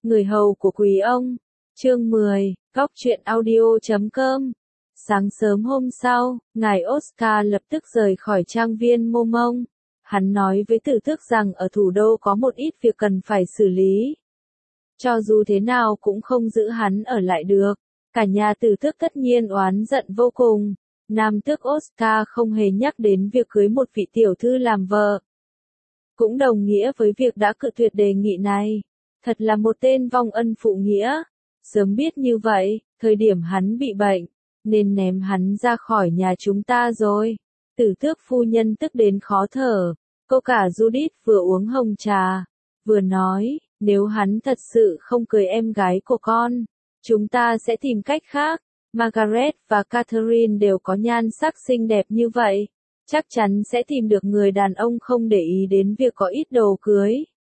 Người hầu của quý ông. Chương 10, Góc truyện audio.com. Sáng sớm hôm sau, ngài Oscar lập tức rời khỏi trang viên Mô Mông. Hắn nói với Tử Tước rằng ở thủ đô có một ít việc cần phải xử lý. Cho dù thế nào cũng không giữ hắn ở lại được. Cả nhà Tử Tước tất nhiên oán giận vô cùng. Nam tước Oscar không hề nhắc đến việc cưới một vị tiểu thư làm vợ. Cũng đồng nghĩa với việc đã cự tuyệt đề nghị này. Thật là một tên vong ân phụ nghĩa. Sớm biết như vậy, thời điểm hắn bị bệnh, nên ném hắn ra khỏi nhà chúng ta rồi. Tử Tước phu nhân tức đến khó thở. Cô cả Judith vừa uống hồng trà, vừa nói, nếu hắn thật sự không cưới em gái của con, chúng ta sẽ tìm cách khác. Margaret và Catherine đều có nhan sắc xinh đẹp như vậy, chắc chắn sẽ tìm được người đàn ông không để ý đến việc có ít đồ cưới.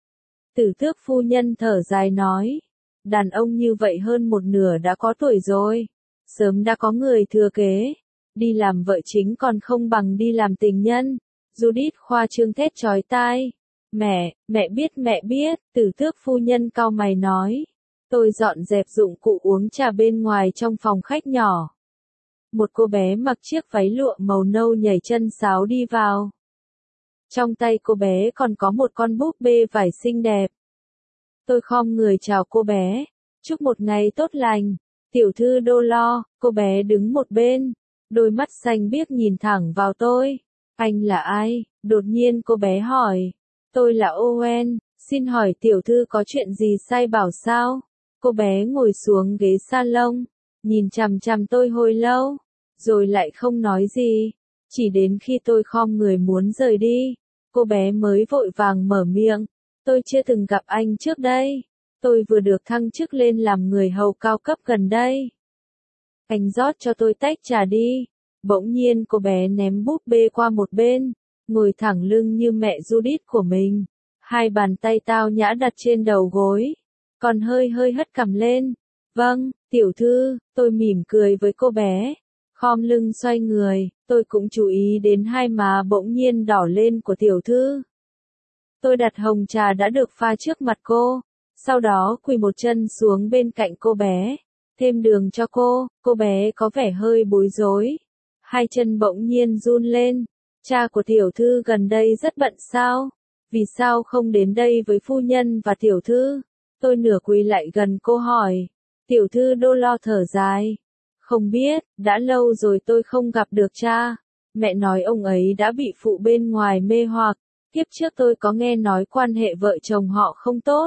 Tử Tước phu nhân thở dài nói, đàn ông như vậy hơn một nửa đã có tuổi rồi, sớm đã có người thừa kế, đi làm vợ chính còn không bằng đi làm tình nhân. Judith khoa trương thét chói tai, mẹ biết, Tử Tước phu nhân cau mày nói. Tôi dọn dẹp dụng cụ uống trà bên ngoài trong phòng khách nhỏ. Một cô bé mặc chiếc váy lụa màu nâu nhảy chân sáo đi vào. Trong tay cô bé còn có một con búp bê vải xinh đẹp. Tôi khom người chào cô bé, chúc một ngày tốt lành. Tiểu thư Đô Lo, cô bé đứng một bên, đôi mắt xanh biếc nhìn thẳng vào tôi. Anh là ai? Đột nhiên cô bé hỏi. Tôi là Owen, xin hỏi tiểu thư có chuyện gì sai bảo sao? Cô bé ngồi xuống ghế salon, nhìn chằm chằm tôi hồi lâu, rồi lại không nói gì. Chỉ đến khi tôi khom người muốn rời đi, cô bé mới vội vàng mở miệng. Tôi chưa từng gặp anh trước đây. Tôi vừa được thăng chức lên làm người hầu cao cấp gần đây. Anh rót cho tôi tách trà đi. Bỗng nhiên cô bé ném búp bê qua một bên, ngồi thẳng lưng như mẹ Judith của mình. Hai bàn tay tao nhã đặt trên đầu gối, còn hơi hất cằm lên. Vâng, tiểu thư, tôi mỉm cười với cô bé. Khom lưng xoay người, tôi cũng chú ý đến hai má bỗng nhiên đỏ lên của tiểu thư. Tôi đặt hồng trà đã được pha trước mặt cô, sau đó quỳ một chân xuống bên cạnh cô bé, thêm đường cho cô bé có vẻ hơi bối rối. Hai chân bỗng nhiên run lên. Cha của tiểu thư gần đây rất bận sao? Vì sao không đến đây với phu nhân và tiểu thư? Tôi nửa quỳ lại gần cô hỏi. Tiểu thư Đô Lo thở dài. Không biết, đã lâu rồi tôi không gặp được cha. Mẹ nói ông ấy đã bị phụ bên ngoài mê hoặc. Kiếp trước tôi có nghe nói quan hệ vợ chồng họ không tốt.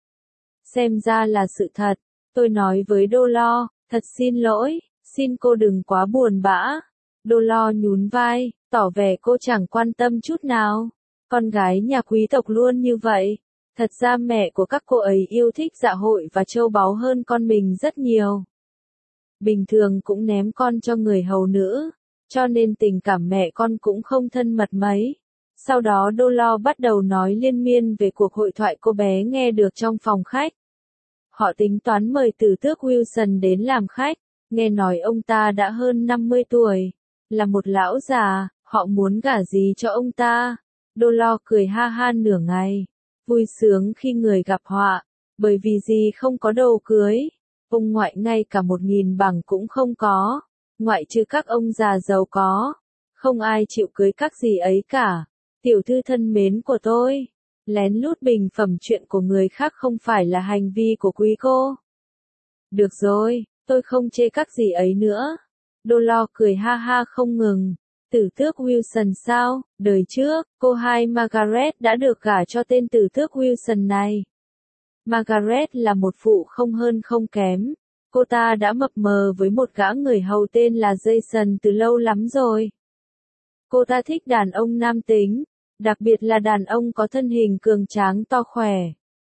Xem ra là sự thật. Tôi nói với Đô Lo, thật xin lỗi, xin cô đừng quá buồn bã. Đô Lo nhún vai, tỏ vẻ cô chẳng quan tâm chút nào. Con gái nhà quý tộc luôn như vậy. Thật ra mẹ của các cô ấy yêu thích dạ hội và châu báu hơn con mình rất nhiều. Bình thường cũng ném con cho người hầu nữ, cho nên tình cảm mẹ con cũng không thân mật mấy. Sau đó Đô Lo bắt đầu nói liên miên về cuộc hội thoại cô bé nghe được trong phòng khách. Họ tính toán mời Tử Tước Wilson đến làm khách, nghe nói ông ta đã hơn 50 tuổi, là một lão già, họ muốn gả gì cho ông ta. Đô Lo cười ha ha nửa ngày, vui sướng khi người gặp họa, bởi vì gì không có đồ cưới. Ông ngoại ngay cả 1.000 bảng cũng không có, ngoại trừ các ông già giàu có, không ai chịu cưới các gì ấy cả. Tiểu thư thân mến của tôi, lén lút bình phẩm chuyện của người khác không phải là hành vi của quý cô. Được rồi, tôi không chê các gì ấy nữa. Đô Lo cười ha ha không ngừng. Tử Tước Wilson sao? Đời trước, cô hai Margaret đã được gả cho tên Tử Tước Wilson này. Margaret là một phụ không hơn không kém. Cô ta đã mập mờ với một gã người hầu tên là Jason từ lâu lắm rồi. Cô ta thích đàn ông nam tính, đặc biệt là đàn ông có thân hình cường tráng to khỏe.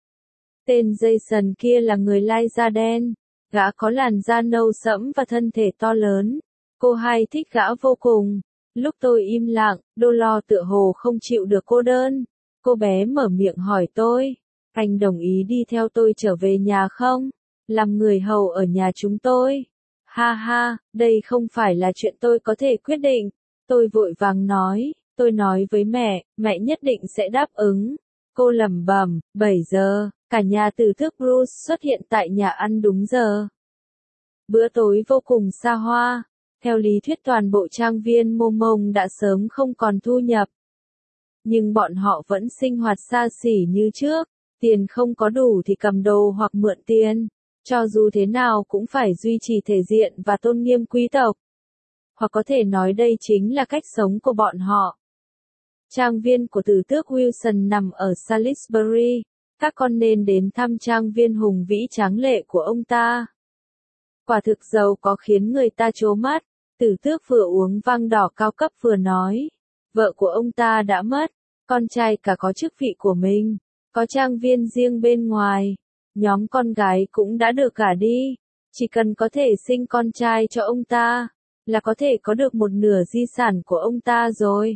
Tên Jason kia là người lai da đen, gã có làn da nâu sẫm và thân thể to lớn. Cô hai thích gã vô cùng. Lúc tôi im lặng, Đô Lo tựa hồ không chịu được cô đơn. Cô bé mở miệng hỏi tôi, anh đồng ý đi theo tôi trở về nhà không? Làm người hầu ở nhà chúng tôi. Ha ha, đây không phải là chuyện tôi có thể quyết định. Tôi vội vàng nói, tôi nói với mẹ nhất định sẽ đáp ứng. Cô lẩm bẩm, 7 giờ, Cả nhà tử tước Bruce xuất hiện tại nhà ăn đúng giờ. Bữa tối vô cùng xa hoa. Theo lý thuyết toàn bộ trang viên Momong đã sớm không còn thu nhập. Nhưng bọn họ vẫn sinh hoạt xa xỉ như trước. Tiền không có đủ thì cầm đồ hoặc mượn tiền. Cho dù thế nào cũng phải duy trì thể diện và tôn nghiêm quý tộc. Hoặc có thể nói đây chính là cách sống của bọn họ. Trang viên của tử tước Wilson nằm ở Salisbury. Các con nên đến thăm trang viên hùng vĩ tráng lệ của ông ta. Quả thực giàu có khiến người ta trố mắt. Tử tước vừa uống vang đỏ cao cấp vừa nói. Vợ của ông ta đã mất. Con trai cả có chức vị của mình. Có trang viên riêng bên ngoài. Nhóm con gái cũng đã được gả đi. Chỉ cần có thể sinh con trai cho ông ta, là có thể có được một nửa di sản của ông ta rồi.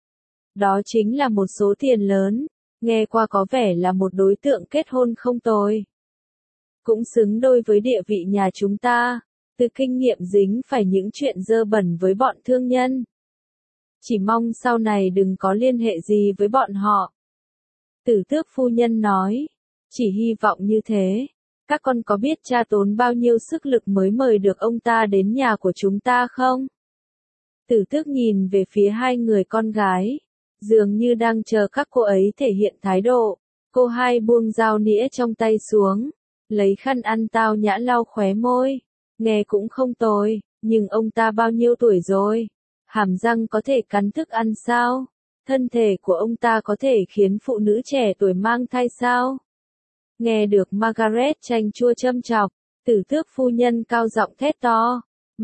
Đó chính là một số tiền lớn. Nghe qua có vẻ là một đối tượng kết hôn không tồi. Cũng xứng đôi với địa vị nhà chúng ta. Từ kinh nghiệm dính phải những chuyện dơ bẩn với bọn thương nhân. Chỉ mong sau này đừng có liên hệ gì với bọn họ. Tử tước phu nhân nói. Chỉ hy vọng như thế. Các con có biết cha tốn bao nhiêu sức lực mới mời được ông ta đến nhà của chúng ta không? Tử tước nhìn về phía hai người con gái. Dường như đang chờ các cô ấy thể hiện thái độ. Cô hai buông dao nĩa trong tay xuống. Lấy khăn ăn tao nhã lau khóe môi. Nghe cũng không tồi, nhưng ông ta bao nhiêu tuổi rồi? Hàm răng có thể cắn thức ăn sao? Thân thể của ông ta có thể khiến phụ nữ trẻ tuổi mang thai sao? Nghe được Margaret chanh chua châm chọc, tử tước phu nhân cao giọng thét to.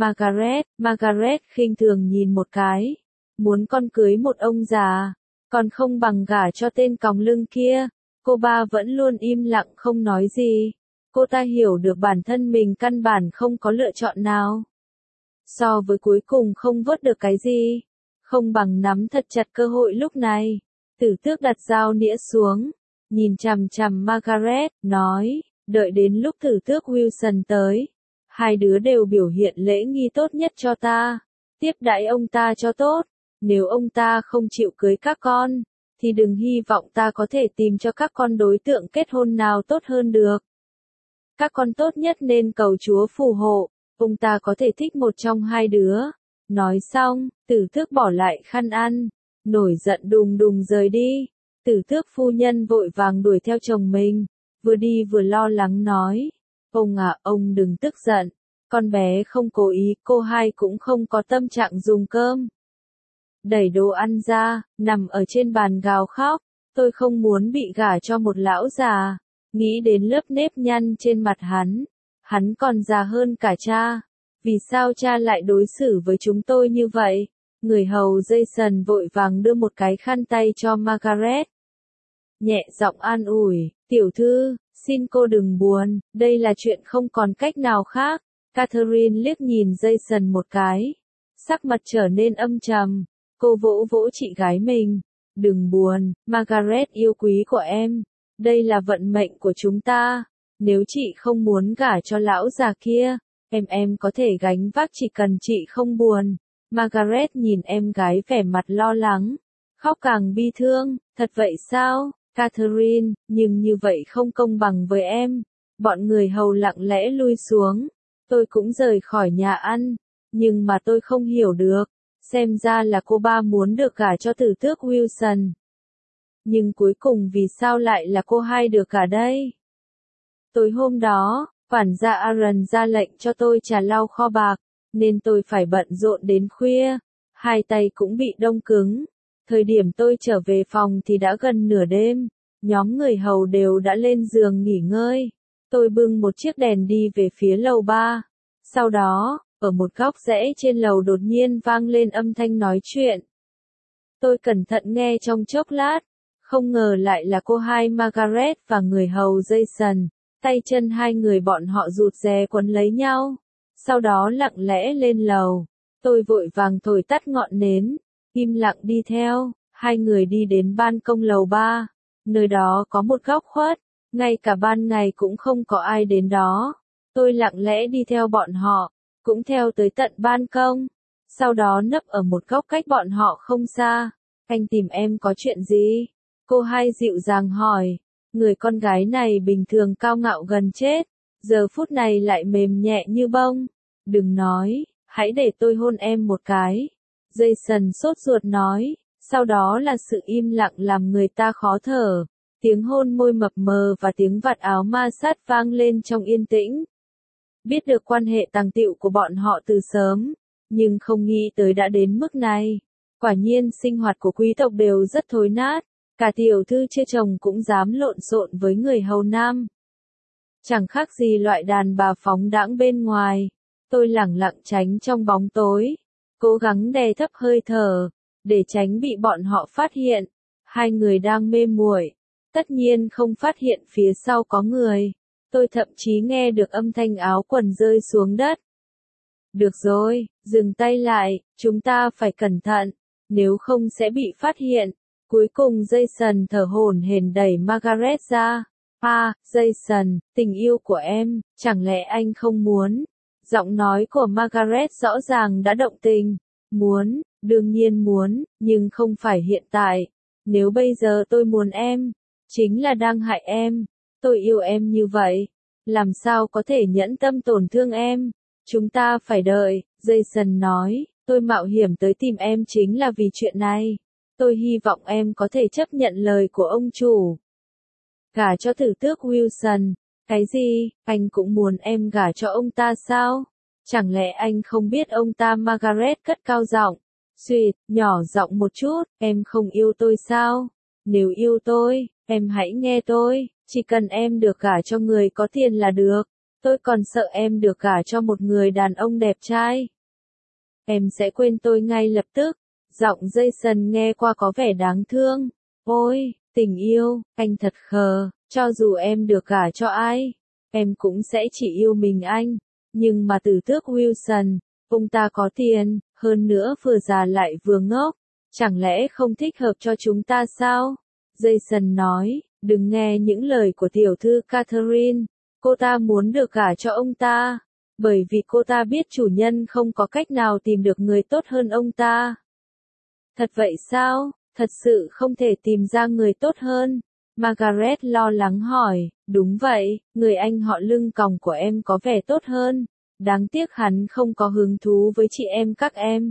Margaret khinh thường nhìn một cái. Muốn con cưới một ông già, còn không bằng gả cho tên còng lưng kia. Cô ba vẫn luôn im lặng không nói gì. Cô ta hiểu được bản thân mình căn bản không có lựa chọn nào. So với cuối cùng không vớt được cái gì, không bằng nắm thật chặt cơ hội lúc này. Tử tước đặt dao nĩa xuống, nhìn chằm chằm Margaret, nói, đợi đến lúc tử tước Wilson tới. Hai đứa đều biểu hiện lễ nghi tốt nhất cho ta. Tiếp đãi ông ta cho tốt. Nếu ông ta không chịu cưới các con, thì đừng hy vọng ta có thể tìm cho các con đối tượng kết hôn nào tốt hơn được. Các con tốt nhất nên cầu Chúa phù hộ, ông ta có thể thích một trong hai đứa. Nói xong, tử tước bỏ lại khăn ăn, nổi giận đùng đùng rời đi. Tử tước phu nhân vội vàng đuổi theo chồng mình, vừa đi vừa lo lắng nói. Ông à, ông đừng tức giận, con bé không cố ý, cô hai cũng không có tâm trạng dùng cơm. Đẩy đồ ăn ra, nằm ở trên bàn gào khóc, tôi không muốn bị gả cho một lão già. Nghĩ đến lớp nếp nhăn trên mặt hắn còn già hơn cả cha. Vì sao cha lại đối xử với chúng tôi như vậy? Người hầu Jason vội vàng đưa một cái khăn tay cho Margaret. Nhẹ giọng an ủi, tiểu thư, xin cô đừng buồn, đây là chuyện không còn cách nào khác. Catherine liếc nhìn Jason một cái. Sắc mặt trở nên âm trầm. Cô vỗ vỗ chị gái mình. Đừng buồn, Margaret yêu quý của em. Đây là vận mệnh của chúng ta. Nếu chị không muốn gả cho lão già kia, em có thể gánh vác chỉ cần chị không buồn. Margaret nhìn em gái vẻ mặt lo lắng, khóc càng bi thương. Thật vậy sao, Catherine, nhưng như vậy không công bằng với em. Bọn người hầu lặng lẽ lui xuống. Tôi cũng rời khỏi nhà ăn, nhưng mà tôi không hiểu được. Xem ra là cô ba muốn được gả cho tử tước Wilson. Nhưng cuối cùng vì sao lại là cô hai được gả đây? Tối hôm đó, quản gia Aaron ra lệnh cho tôi trà lau kho bạc, nên tôi phải bận rộn đến khuya. Hai tay cũng bị đông cứng. Thời điểm tôi trở về phòng thì đã gần nửa đêm. Nhóm người hầu đều đã lên giường nghỉ ngơi. Tôi bưng một chiếc đèn đi về phía lầu 3. Sau đó, ở một góc rẽ trên lầu đột nhiên vang lên âm thanh nói chuyện. Tôi cẩn thận nghe trong chốc lát. Không ngờ lại là cô hai Margaret và người hầu Jason. Tay chân hai người bọn họ rụt rè quấn lấy nhau. Sau đó lặng lẽ lên lầu. Tôi vội vàng thổi tắt ngọn nến. Im lặng đi theo. Hai người đi đến ban công lầu 3. Nơi đó có một góc khuất. Ngay cả ban ngày cũng không có ai đến đó. Tôi lặng lẽ đi theo bọn họ. Cũng theo tới tận ban công. Sau đó nấp ở một góc cách bọn họ không xa. Anh tìm em có chuyện gì? Cô hai dịu dàng hỏi. Người con gái này bình thường cao ngạo gần chết, giờ phút này lại mềm nhẹ như bông. Đừng nói, hãy để tôi hôn em một cái. Jason sốt ruột nói, sau đó là sự im lặng làm người ta khó thở. Tiếng hôn môi mập mờ và tiếng vạt áo ma sát vang lên trong yên tĩnh. Biết được quan hệ tàng tịu của bọn họ từ sớm, nhưng không nghĩ tới đã đến mức này. Quả nhiên sinh hoạt của quý tộc đều rất thối nát, cả tiểu thư chưa chồng cũng dám lộn xộn với người hầu nam. Chẳng khác gì loại đàn bà phóng đãng bên ngoài. Tôi lẳng lặng tránh trong bóng tối, cố gắng đè thấp hơi thở, để tránh bị bọn họ phát hiện. Hai người đang mê muội, tất nhiên không phát hiện phía sau có người. Tôi thậm chí nghe được âm thanh áo quần rơi xuống đất. Được rồi, dừng tay lại, chúng ta phải cẩn thận, nếu không sẽ bị phát hiện. Cuối cùng Jason thở hổn hển đẩy Margaret ra. Jason, tình yêu của em, chẳng lẽ anh không muốn? Giọng nói của Margaret rõ ràng đã động tình. Muốn, đương nhiên muốn, nhưng không phải hiện tại. Nếu bây giờ tôi muốn em, chính là đang hại em. Tôi yêu em như vậy, làm sao có thể nhẫn tâm tổn thương em? Chúng ta phải đợi, Jason nói, tôi mạo hiểm tới tìm em chính là vì chuyện này. Tôi hy vọng em có thể chấp nhận lời của ông chủ. Gả cho tử tước Wilson, cái gì, anh cũng muốn em gả cho ông ta sao? Chẳng lẽ anh không biết ông ta? Margaret cất cao giọng, suýt, nhỏ giọng một chút, em không yêu tôi sao? Nếu yêu tôi, em hãy nghe tôi, chỉ cần em được gả cho người có tiền là được. Tôi còn sợ em được gả cho một người đàn ông đẹp trai. Em sẽ quên tôi ngay lập tức. Giọng Jason nghe qua có vẻ đáng thương. Ôi, tình yêu, anh thật khờ, cho dù em được gả cho ai, em cũng sẽ chỉ yêu mình anh. Nhưng mà tử tước Wilson, ông ta có tiền, hơn nữa vừa già lại vừa ngốc, chẳng lẽ không thích hợp cho chúng ta sao? Jason nói, đừng nghe những lời của tiểu thư Catherine, cô ta muốn được gả cho ông ta, bởi vì cô ta biết chủ nhân không có cách nào tìm được người tốt hơn ông ta. Thật vậy sao? Thật sự không thể tìm ra người tốt hơn? Margaret lo lắng hỏi, đúng vậy, người anh họ lưng còng của em có vẻ tốt hơn. Đáng tiếc hắn không có hứng thú với chị em các em.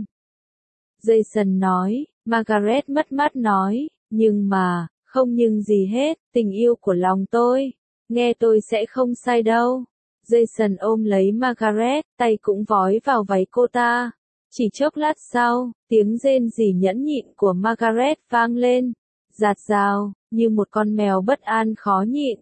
Jason nói, Margaret mất mát nói, nhưng mà, không nhưng gì hết, tình yêu của lòng tôi. Nghe tôi sẽ không sai đâu. Jason ôm lấy Margaret, tay cũng vói vào váy cô ta. Chỉ chốc lát sau, tiếng rên rỉ nhẫn nhịn của Margaret vang lên, rạt rào, như một con mèo bất an khó nhịn.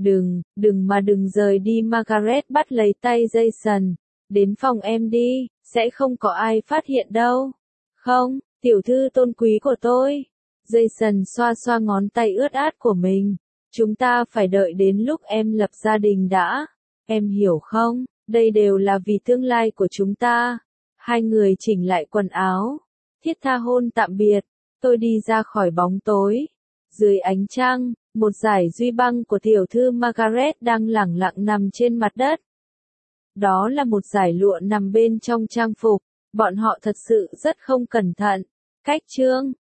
Đừng rời đi. Margaret bắt lấy tay Jason, đến phòng em đi, sẽ không có ai phát hiện đâu. Không, tiểu thư tôn quý của tôi. Jason xoa xoa ngón tay ướt át của mình. Chúng ta phải đợi đến lúc em lập gia đình đã. Em hiểu không, đây đều là vì tương lai của chúng ta. Hai người chỉnh lại quần áo, thiết tha hôn tạm biệt. Tôi đi ra khỏi bóng tối. Dưới ánh trăng, một dải duy băng của tiểu thư Margaret đang lẳng lặng nằm trên mặt đất. Đó là một dải lụa nằm bên trong trang phục. Bọn họ thật sự rất không cẩn thận. Cách chương